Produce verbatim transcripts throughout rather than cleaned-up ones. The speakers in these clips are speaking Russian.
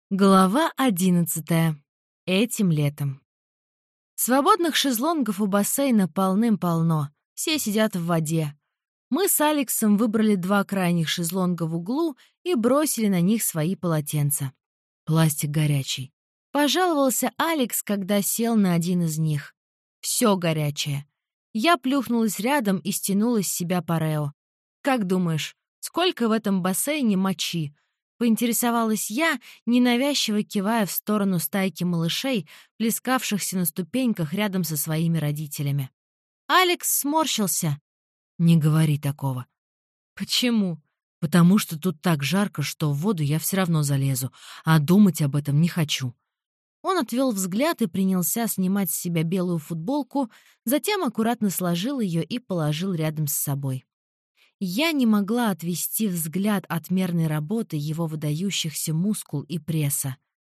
Глава одиннадцатая. Этим летом. Свободных шезлонгов у бассейна полным-полно. Все сидят в воде. Мы с Алексом выбрали два крайних шезлонга в углу и бросили на них свои полотенца. Пластик горячий. Пожаловался Алекс, когда сел на один из них. Все горячее. Я плюхнулась рядом и стянула с себя парео. Как думаешь, сколько в этом бассейне мочи? Поинтересовалась я, ненавязчиво кивая в сторону стайки малышей, плескавшихся на ступеньках рядом со своими родителями. Алекс сморщился. «Не говори такого». «Почему?» «Потому что тут так жарко, что в воду я все равно залезу, а думать об этом не хочу». Он отвел взгляд и принялся снимать с себя белую футболку, затем аккуратно сложил ее и положил рядом с собой. Я не могла отвести взгляд от мерной работы его выдающихся мускул и пресса.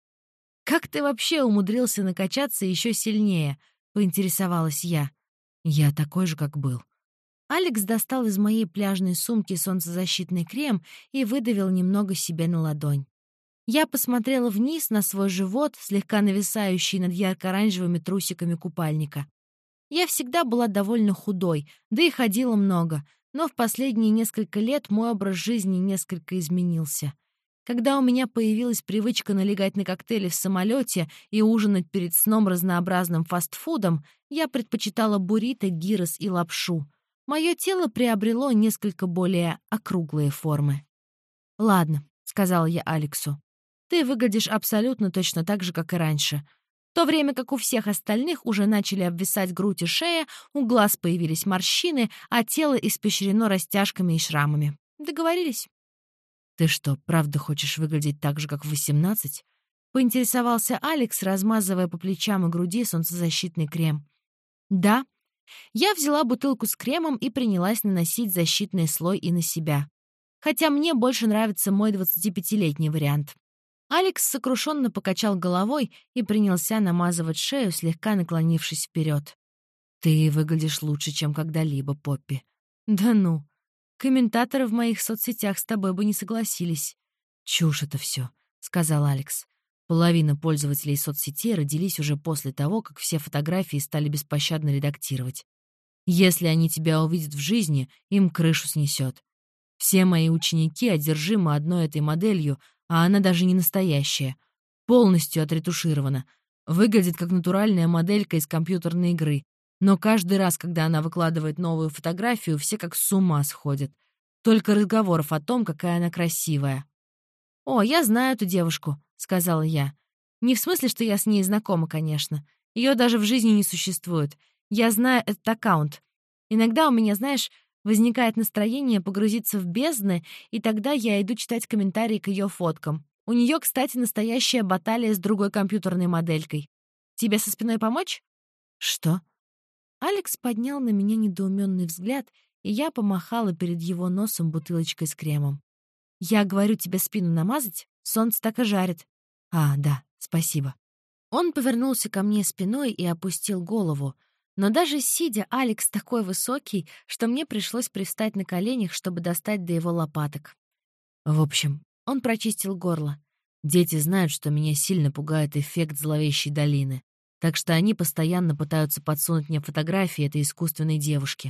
«Как ты вообще умудрился накачаться еще сильнее?» — поинтересовалась я. «Я такой же, как был». Алекс достал из моей пляжной сумки солнцезащитный крем и выдавил немного себе на ладонь. Я посмотрела вниз на свой живот, слегка нависающий над ярко-оранжевыми трусиками купальника. Я всегда была довольно худой, да и ходила много, но в последние несколько лет мой образ жизни несколько изменился. Когда у меня появилась привычка налегать на коктейли в самолете и ужинать перед сном разнообразным фастфудом, я предпочитала буррито, гирос и лапшу. Мое тело приобрело несколько более округлые формы. «Ладно», — сказала я Алексу, — «ты выглядишь абсолютно точно так же, как и раньше». В то время как у всех остальных уже начали обвисать грудь и шея, у глаз появились морщины, а тело испещрено растяжками и шрамами. Договорились? «Ты что, правда хочешь выглядеть так же, как в восемнадцать?» — поинтересовался Алекс, размазывая по плечам и груди солнцезащитный крем. «Да». Я взяла бутылку с кремом и принялась наносить защитный слой и на себя. Хотя мне больше нравится мой двадцатипятилетний вариант. Алекс сокрушенно покачал головой и принялся намазывать шею, слегка наклонившись вперед. «Ты выглядишь лучше, чем когда-либо, Поппи». «Да ну, комментаторы в моих соцсетях с тобой бы не согласились». «Чушь это все», — сказал Алекс. «Половина пользователей соцсетей родились уже после того, как все фотографии стали беспощадно редактировать. Если они тебя увидят в жизни, им крышу снесет. Все мои ученики одержимы одной этой моделью, а она даже не настоящая. Полностью отретуширована. Выглядит как натуральная моделька из компьютерной игры. Но каждый раз, когда она выкладывает новую фотографию, все как с ума сходят. Только разговоров о том, какая она красивая. «О, я знаю эту девушку», — сказала я. «Не в смысле, что я с ней знакома, конечно. Ее даже в жизни не существует. Я знаю этот аккаунт. Иногда у меня, знаешь, возникает настроение погрузиться в бездны, и тогда я иду читать комментарии к ее фоткам. У нее, кстати, настоящая баталия с другой компьютерной моделькой. Тебе со спиной помочь?» «Что?» Алекс поднял на меня недоуменный взгляд, и я помахала перед его носом бутылочкой с кремом. «Я говорю, тебе спину намазать? Солнце так и жарит». «А, да, спасибо». Он повернулся ко мне спиной и опустил голову, но даже сидя, Алекс такой высокий, что мне пришлось привстать на коленях, чтобы достать до его лопаток. В общем, он прочистил горло. Дети знают, что меня сильно пугает эффект зловещей долины, так что они постоянно пытаются подсунуть мне фотографии этой искусственной девушки.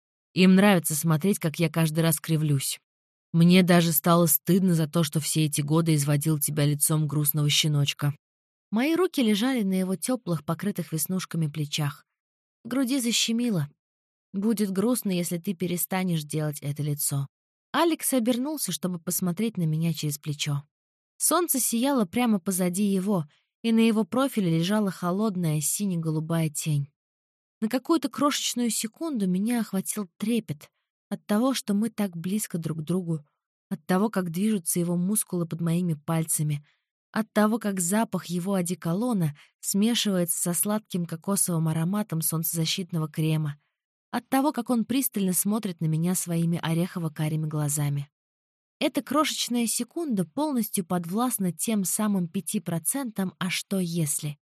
Им нравится смотреть, как я каждый раз кривлюсь. Мне даже стало стыдно за то, что все эти годы изводил тебя лицом грустного щеночка. Мои руки лежали на его теплых, покрытых веснушками плечах. В груди защемило. Будет грустно, если ты перестанешь делать это лицо. Алекс обернулся, чтобы посмотреть на меня через плечо. Солнце сияло прямо позади его, и на его профиле лежала холодная сине-голубая тень. На какую-то крошечную секунду меня охватил трепет от того, что мы так близко друг к другу, от того, как движутся его мускулы под моими пальцами, от того, как запах его одеколона смешивается со сладким кокосовым ароматом солнцезащитного крема, от того, как он пристально смотрит на меня своими орехово-карими глазами. Эта крошечная секунда полностью подвластна тем самым пяти процентам «а что если?».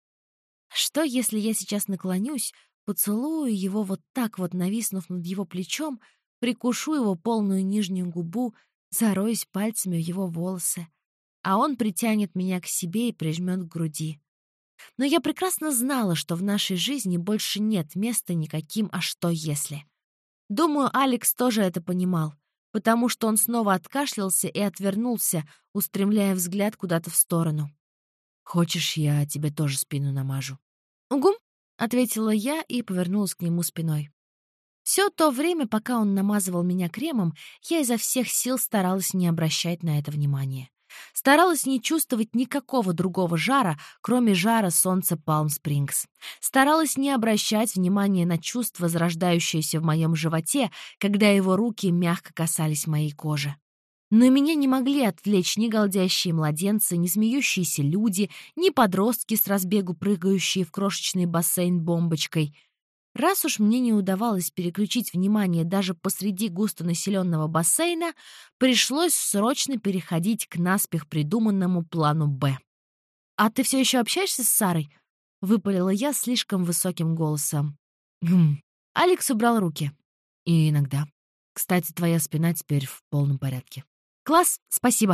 Что если я сейчас наклонюсь, поцелую его вот так вот, нависнув над его плечом, прикушу его полную нижнюю губу, зароюсь пальцами в его волосы, а он притянет меня к себе и прижмет к груди. Но я прекрасно знала, что в нашей жизни больше нет места никаким «а что если?». Думаю, Алекс тоже это понимал, потому что он снова откашлялся и отвернулся, устремляя взгляд куда-то в сторону. «Хочешь, я тебе тоже спину намажу?» «Угу», — ответила я и повернулась к нему спиной. Все то время, пока он намазывал меня кремом, я изо всех сил старалась не обращать на это внимания. Старалась не чувствовать никакого другого жара, кроме жара солнца Палм-Спрингс. Старалась не обращать внимания на чувство, зарождающееся в моем животе, когда его руки мягко касались моей кожи. Но меня не могли отвлечь ни голдящие младенцы, ни смеющиеся люди, ни подростки с разбегу прыгающие в крошечный бассейн бомбочкой. Раз уж мне не удавалось переключить внимание даже посреди густонаселенного бассейна, пришлось срочно переходить к наспех придуманному плану «Б». «А ты все еще общаешься с Сарой?» — выпалила я слишком высоким голосом. «Гм». Алекс убрал руки. «И иногда. Кстати, твоя спина теперь в полном порядке». «Класс, спасибо».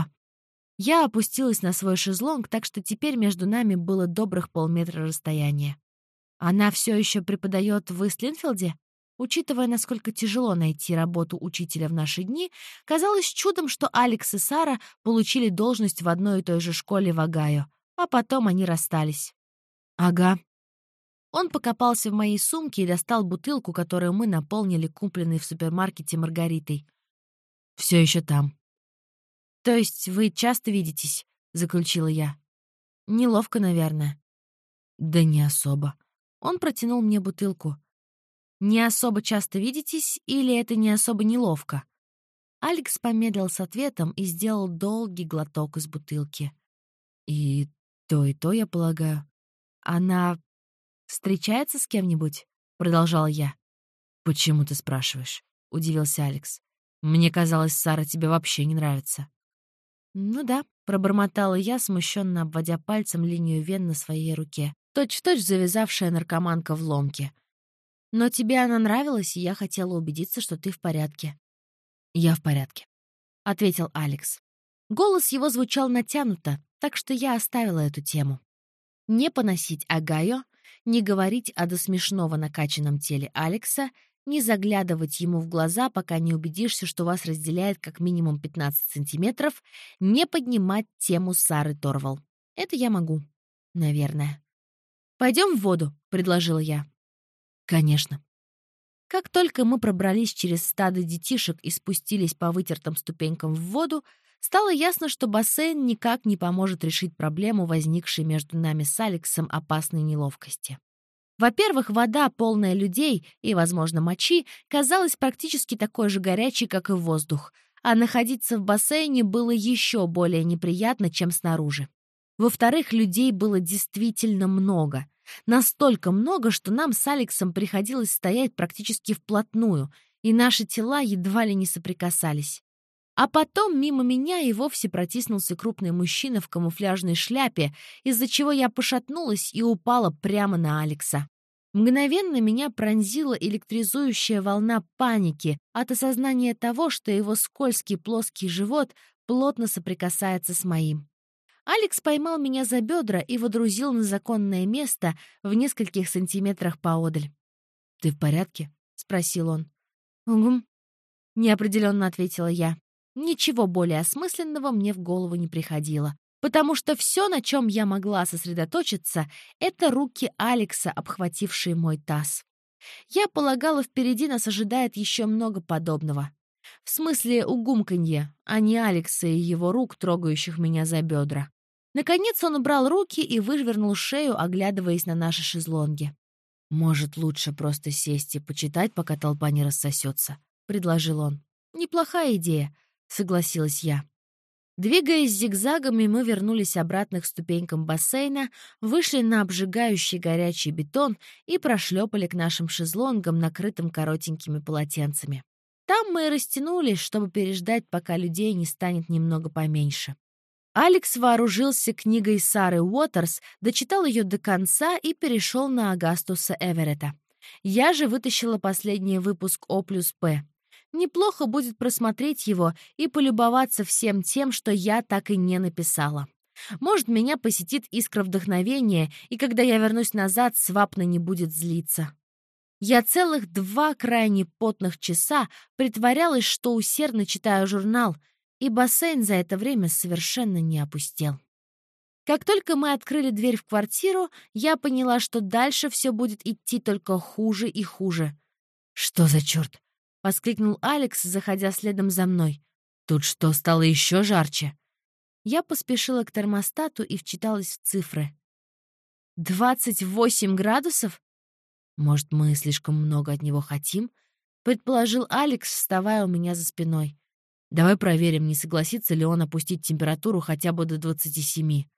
Я опустилась на свой шезлонг, так что теперь между нами было добрых полметра расстояния. Она все еще преподает в Истлинфилде? Учитывая, насколько тяжело найти работу учителя в наши дни, казалось чудом, что Алекс и Сара получили должность в одной и той же школе в Огайо, а потом они расстались. «Ага». Он покопался в моей сумке и достал бутылку, которую мы наполнили купленной в супермаркете Маргаритой. «Все еще там». «То есть вы часто видитесь?» — заключила я. «Неловко, наверное». «Да не особо». Он протянул мне бутылку. «Не особо часто видитесь или это не особо неловко?» Алекс помедлил с ответом и сделал долгий глоток из бутылки. «И то, и то, я полагаю. Она встречается с кем-нибудь?» — продолжал я. «Почему ты спрашиваешь?» — удивился Алекс. «Мне казалось, Сара тебе вообще не нравится». «Ну да», — пробормотала я, смущенно обводя пальцем линию вен на своей руке. Точь-в-точь завязавшая наркоманка в ломке. «Но тебе она нравилась, и я хотела убедиться, что ты в порядке». «Я в порядке», — ответил Алекс. Голос его звучал натянуто, так что я оставила эту тему. Не поносить Огайо, не говорить о до смешного накачанном теле Алекса, не заглядывать ему в глаза, пока не убедишься, что вас разделяет как минимум пятнадцать сантиметров, не поднимать тему Сары Торвал. Это я могу. Наверное. «Пойдем в воду», — предложила я. «Конечно». Как только мы пробрались через стадо детишек и спустились по вытертым ступенькам в воду, стало ясно, что бассейн никак не поможет решить проблему, возникшей между нами с Алексом опасной неловкости. Во-первых, вода, полная людей и, возможно, мочи, казалась практически такой же горячей, как и воздух, а находиться в бассейне было еще более неприятно, чем снаружи. Во-вторых, людей было действительно много. Настолько много, что нам с Алексом приходилось стоять практически вплотную, и наши тела едва ли не соприкасались. А потом мимо меня и вовсе протиснулся крупный мужчина в камуфляжной шляпе, из-за чего я пошатнулась и упала прямо на Алекса. Мгновенно меня пронзила электризующая волна паники от осознания того, что его скользкий плоский живот плотно соприкасается с моим. Алекс поймал меня за бедра и водрузил на законное место в нескольких сантиметрах поодаль. «Ты в порядке?» — спросил он. «Угу», — неопределенно ответила я. Ничего более осмысленного мне в голову не приходило, потому что все, на чем я могла сосредоточиться, это руки Алекса, обхватившие мой таз. Я полагала, впереди нас ожидает еще много подобного. В смысле угумканье, а не Алекса и его рук, трогающих меня за бедра. Наконец он убрал руки и вывернул шею, оглядываясь на наши шезлонги. «Может, лучше просто сесть и почитать, пока толпа не рассосется», — предложил он. «Неплохая идея», — согласилась я. Двигаясь зигзагами, мы вернулись обратно к ступенькам бассейна, вышли на обжигающий горячий бетон и прошлепали к нашим шезлонгам, накрытым коротенькими полотенцами. Там мы и растянулись, чтобы переждать, пока людей не станет немного поменьше. Алекс вооружился книгой Сары Уотерс, дочитал ее до конца и перешел на Агастуса Эверетта. Я же вытащила последний выпуск О плюс П. Неплохо будет просмотреть его и полюбоваться всем тем, что я так и не написала. Может, меня посетит искра вдохновения, и когда я вернусь назад, Свапна не будет злиться. Я целых два крайне потных часа притворялась, что усердно читаю журнал, и бассейн за это время совершенно не опустел. Как только мы открыли дверь в квартиру, я поняла, что дальше все будет идти только хуже и хуже. «Что за черт?» — воскликнул Алекс, заходя следом за мной. «Тут что, стало еще жарче?» Я поспешила к термостату и вчиталась в цифры. «Двадцать восемь градусов? Может, мы слишком много от него хотим?» — предположил Алекс, вставая у меня за спиной. «Давай проверим, не согласится ли он опустить температуру хотя бы до двадцати семи».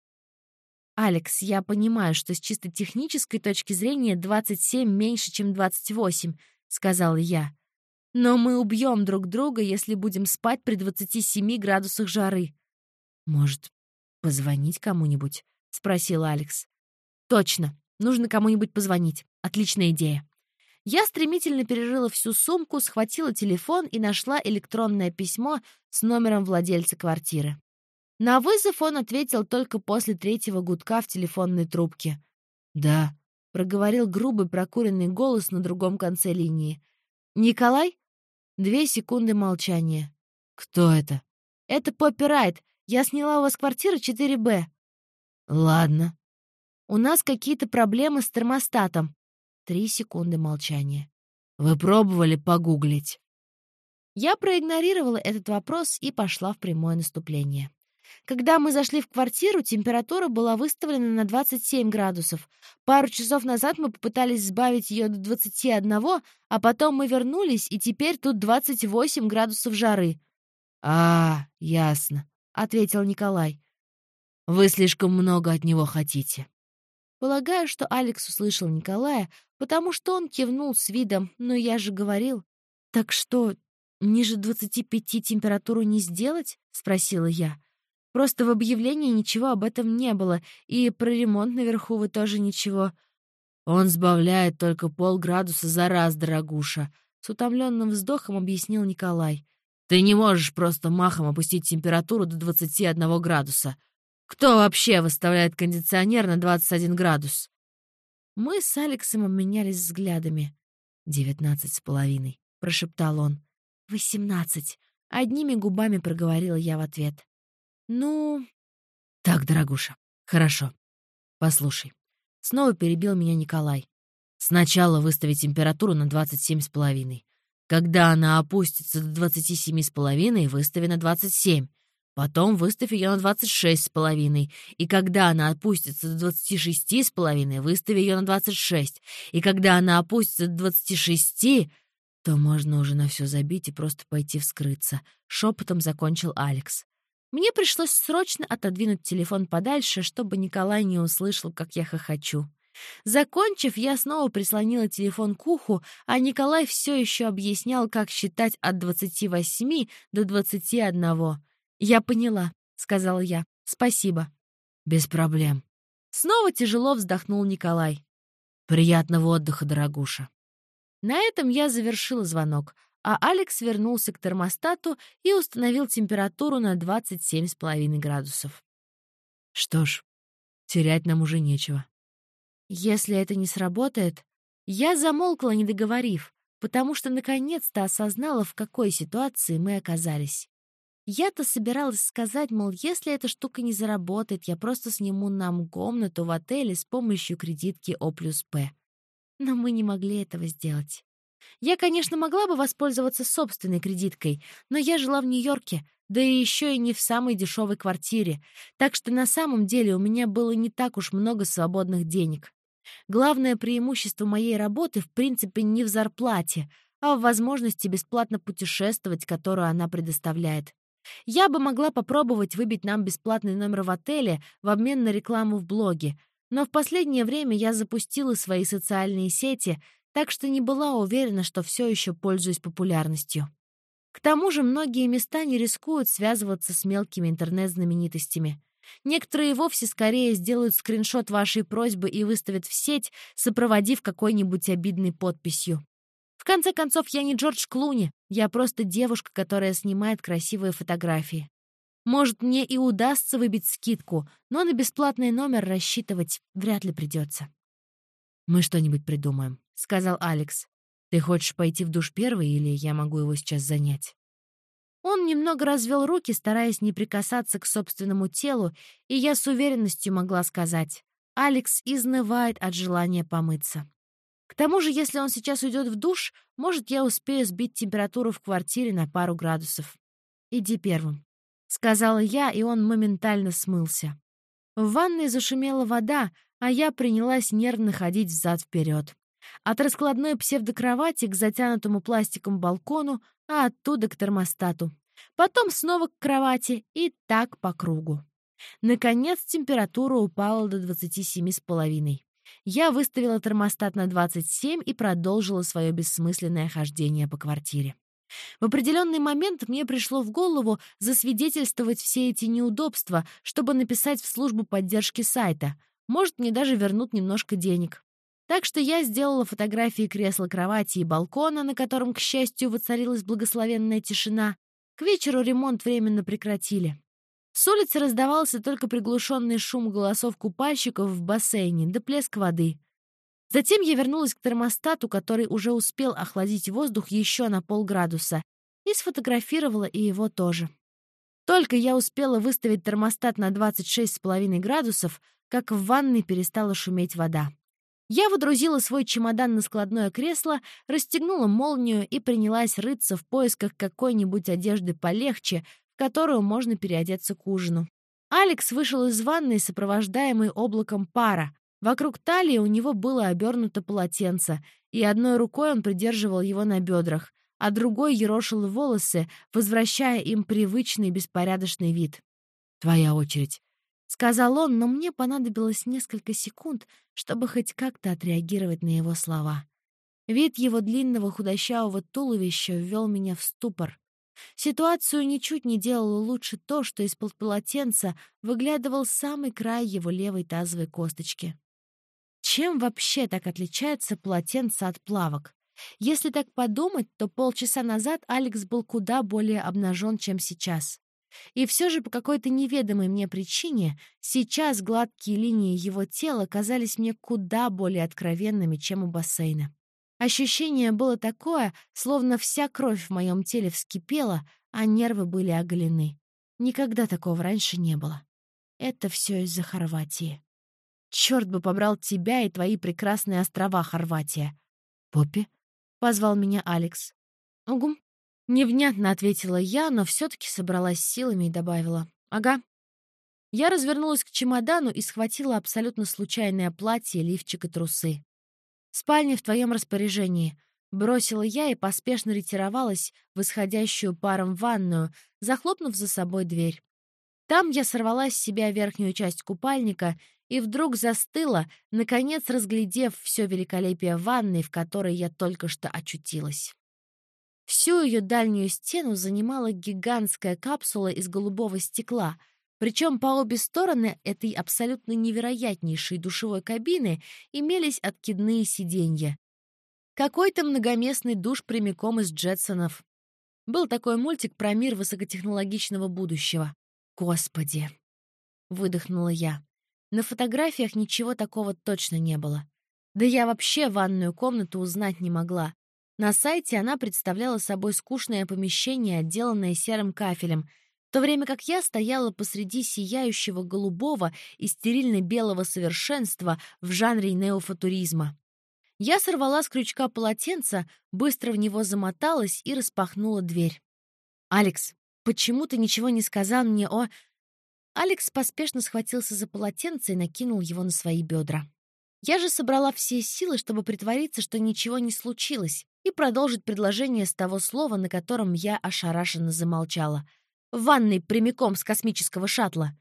«Алекс, я понимаю, что с чисто технической точки зрения двадцать семь меньше, чем двадцать восемь», — сказала я. «Но мы убьем друг друга, если будем спать при двадцати семи градусах жары». «Может, позвонить кому-нибудь?» — спросил Алекс. «Точно, нужно кому-нибудь позвонить. Отличная идея». Я стремительно перерыла всю сумку, схватила телефон и нашла электронное письмо с номером владельца квартиры. На вызов он ответил только после третьего гудка в телефонной трубке. «Да», — проговорил грубый прокуренный голос на другом конце линии. «Николай?» Две секунды молчания. «Кто это?» «Это Поппи Райт. Я сняла у вас квартиру четыре Б». «Ладно». «У нас какие-то проблемы с термостатом». Три секунды молчания. «Вы пробовали погуглить?» Я проигнорировала этот вопрос и пошла в прямое наступление. Когда мы зашли в квартиру, температура была выставлена на двадцать семь градусов. Пару часов назад мы попытались сбавить ее до двадцати одного, а потом мы вернулись, и теперь тут двадцать восемь градусов жары. «А, ясно», — ответил Николай. «Вы слишком много от него хотите». Полагаю, что Алекс услышал Николая, потому что он кивнул с видом «но я же говорил». «Так что, ниже двадцати пяти температуру не сделать?» — спросила я. «Просто в объявлении ничего об этом не было, и про ремонт наверху вы тоже ничего». «Он сбавляет только полградуса за раз, дорогуша», — с утомленным вздохом объяснил Николай. «Ты не можешь просто махом опустить температуру до двадцати одного градуса. Кто вообще выставляет кондиционер на двадцать один градус?» Мы с Алексом обменялись взглядами. «Девятнадцать с половиной», — прошептал он. «Восемнадцать», — одними губами проговорила я в ответ. «Ну...» «Так, дорогуша, хорошо. Послушай». Снова перебил меня Николай. «Сначала выстави температуру на двадцать семь с половиной. Когда она опустится до двадцати семи с половиной, выстави на двадцать семь. Потом выставь ее на двадцать шесть с половиной. И когда она опустится до двадцати шести с половиной, выстави ее на двадцать шесть. И когда она опустится до двадцати шести, то можно уже на все забить и просто пойти вскрыться», — шепотом закончил Алекс. Мне пришлось срочно отодвинуть телефон подальше, чтобы Николай не услышал, как я хохочу. Закончив, я снова прислонила телефон к уху, а Николай все еще объяснял, как считать от двадцати восьми до двадцати одного. «Я поняла», — сказала я. «Спасибо». «Без проблем». Снова тяжело вздохнул Николай. «Приятного отдыха, дорогуша». На этом я завершила звонок, а Алекс вернулся к термостату и установил температуру на двадцать семь с половиной градусов. «Что ж, терять нам уже нечего». Если это не сработает... Я замолкла, не договорив, потому что наконец-то осознала, в какой ситуации мы оказались. Я-то собиралась сказать, мол, если эта штука не заработает, я просто сниму нам комнату в отеле с помощью кредитки О плюс П. Но мы не могли этого сделать. Я, конечно, могла бы воспользоваться собственной кредиткой, но я жила в Нью-Йорке, да и еще и не в самой дешевой квартире, так что на самом деле у меня было не так уж много свободных денег. Главное преимущество моей работы, в принципе, не в зарплате, а в возможности бесплатно путешествовать, которую она предоставляет. Я бы могла попробовать выбить нам бесплатный номер в отеле в обмен на рекламу в блоге, но в последнее время я запустила свои социальные сети, так что не была уверена, что все еще пользуюсь популярностью. К тому же многие места не рискуют связываться с мелкими интернет-знаменитостями. Некоторые вовсе скорее сделают скриншот вашей просьбы и выставят в сеть, сопроводив какой-нибудь обидной подписью. В конце концов, я не Джордж Клуни, я просто девушка, которая снимает красивые фотографии. Может, мне и удастся выбить скидку, но на бесплатный номер рассчитывать вряд ли придется. «Мы что-нибудь придумаем», — сказал Алекс. «Ты хочешь пойти в душ первый, или я могу его сейчас занять?» Он немного развел руки, стараясь не прикасаться к собственному телу, и я с уверенностью могла сказать: Алекс изнывает от желания помыться. К тому же, если он сейчас уйдет в душ, может, я успею сбить температуру в квартире на пару градусов. «Иди первым», — сказала я, и он моментально смылся. В ванной зашумела вода, а я принялась нервно ходить взад-вперед. От раскладной псевдокровати к затянутому пластиком балкону, а оттуда к термостату. Потом снова к кровати и так по кругу. Наконец температура упала до двадцати семи с половиной. Я выставила термостат на двадцать семь и продолжила свое бессмысленное хождение по квартире. В определенный момент мне пришло в голову засвидетельствовать все эти неудобства, чтобы написать в службу поддержки сайта. Может, мне даже вернут немножко денег. Так что я сделала фотографии кресла, кровати и балкона, на котором, к счастью, воцарилась благословенная тишина. К вечеру ремонт временно прекратили. С улицы раздавался только приглушенный шум голосов купальщиков в бассейне да плеск воды. Затем я вернулась к термостату, который уже успел охладить воздух еще на полградуса, и сфотографировала и его тоже. Только я успела выставить термостат на двадцать шесть с половиной градусов, как в ванной перестала шуметь вода. Я водрузила свой чемодан на складное кресло, расстегнула молнию и принялась рыться в поисках какой-нибудь одежды полегче, в которую можно переодеться к ужину. Алекс вышел из ванной, сопровождаемый облаком пара. Вокруг талии у него было обернуто полотенце, и одной рукой он придерживал его на бедрах, а другой ерошил волосы, возвращая им привычный беспорядочный вид. «Твоя очередь», — сказал он, но мне понадобилось несколько секунд, чтобы хоть как-то отреагировать на его слова. Вид его длинного худощавого туловища ввел меня в ступор. Ситуацию ничуть не делало лучше то, что из-под полотенца выглядывал самый край его левой тазовой косточки. Чем вообще так отличается полотенце от плавок? Если так подумать, то полчаса назад Алекс был куда более обнажен, чем сейчас. И все же по какой-то неведомой мне причине сейчас гладкие линии его тела казались мне куда более откровенными, чем у бассейна. Ощущение было такое, словно вся кровь в моем теле вскипела, а нервы были оголены. Никогда такого раньше не было. Это все из-за Хорватии. Черт бы побрал тебя и твои прекрасные острова, Хорватия. «Поппи?» — позвал меня Алекс. «Угу». Невнятно ответила я, но все-таки собралась силами и добавила: «Ага». Я развернулась к чемодану и схватила абсолютно случайное платье, лифчик и трусы. «Спальня в твоем распоряжении», — бросила я и поспешно ретировалась в исходящую паром ванную, захлопнув за собой дверь. Там я сорвала с себя верхнюю часть купальника и вдруг застыла, наконец разглядев все великолепие ванной, в которой я только что очутилась. Всю ее дальнюю стену занимала гигантская капсула из голубого стекла, причем по обе стороны этой абсолютно невероятнейшей душевой кабины имелись откидные сиденья. Какой-то многоместный душ прямиком из Джетсонов. Был такой мультик про мир высокотехнологичного будущего. «Господи!» — выдохнула я. На фотографиях ничего такого точно не было. Да я вообще ванную комнату узнать не могла. На сайте она представляла собой скучное помещение, отделанное серым кафелем, в то время как я стояла посреди сияющего голубого и стерильно-белого совершенства в жанре неофутуризма. Я сорвала с крючка полотенца, быстро в него замоталась и распахнула дверь. «Алекс, почему ты ничего не сказал мне о...» Алекс поспешно схватился за полотенце и накинул его на свои бедра. Я же собрала все силы, чтобы притвориться, что ничего не случилось, и продолжить предложение с того слова, на котором я ошарашенно замолчала. «В ванной прямиком с космического шаттла».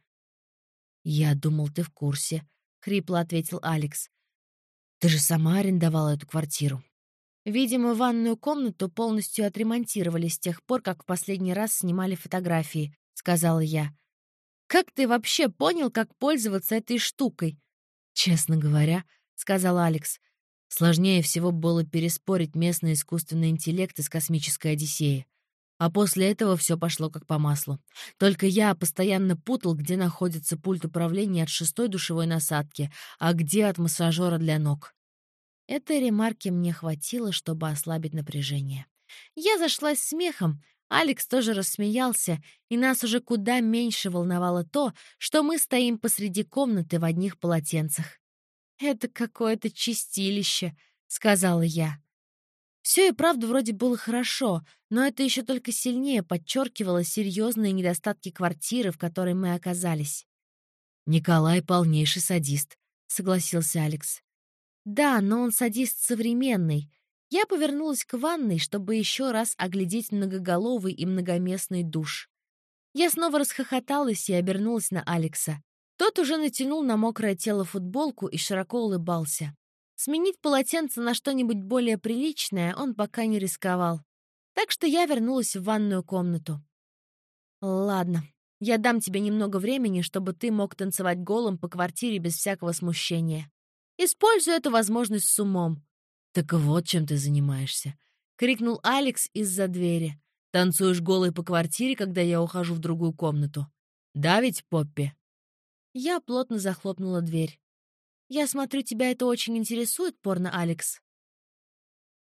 «Я думал, ты в курсе», — хрипло ответил Алекс. «Ты же сама арендовала эту квартиру». Видимо, ванную комнату полностью отремонтировали с тех пор, как в последний раз снимали фотографии, — сказала я. «Как ты вообще понял, как пользоваться этой штукой?» «Честно говоря», — сказал Алекс, Сложнее всего было переспорить местный искусственный интеллект из «Космической Одиссеи». А после этого все пошло как по маслу. Только я постоянно путал, где находится пульт управления от шестой душевой насадки, а где от массажера для ног. Этой ремарки мне хватило, чтобы ослабить напряжение. Я зашлась смехом, Алекс тоже рассмеялся, и нас уже куда меньше волновало то, что мы стоим посреди комнаты в одних полотенцах. «Это какое-то чистилище», — сказала я. Все и правда вроде было хорошо, но это еще только сильнее подчеркивало серьезные недостатки квартиры, в которой мы оказались. «Николай полнейший садист», — согласился Алекс. «Да, но он садист современный». Я повернулась к ванной, чтобы еще раз оглядеть многоголовый и многоместный душ. Я снова расхохоталась и обернулась на Алекса. Тот уже натянул на мокрое тело футболку и широко улыбался. Сменить полотенце на что-нибудь более приличное он пока не рисковал. Так что я вернулась в ванную комнату. «Ладно, я дам тебе немного времени, чтобы ты мог танцевать голым по квартире без всякого смущения. Используй эту возможность с умом». «Так вот чем ты занимаешься», — крикнул Алекс из-за двери. «Танцуешь голой по квартире, когда я ухожу в другую комнату. Да ведь, Поппи?» Я плотно захлопнула дверь. «Я смотрю, тебя это очень интересует, порно, Алекс?»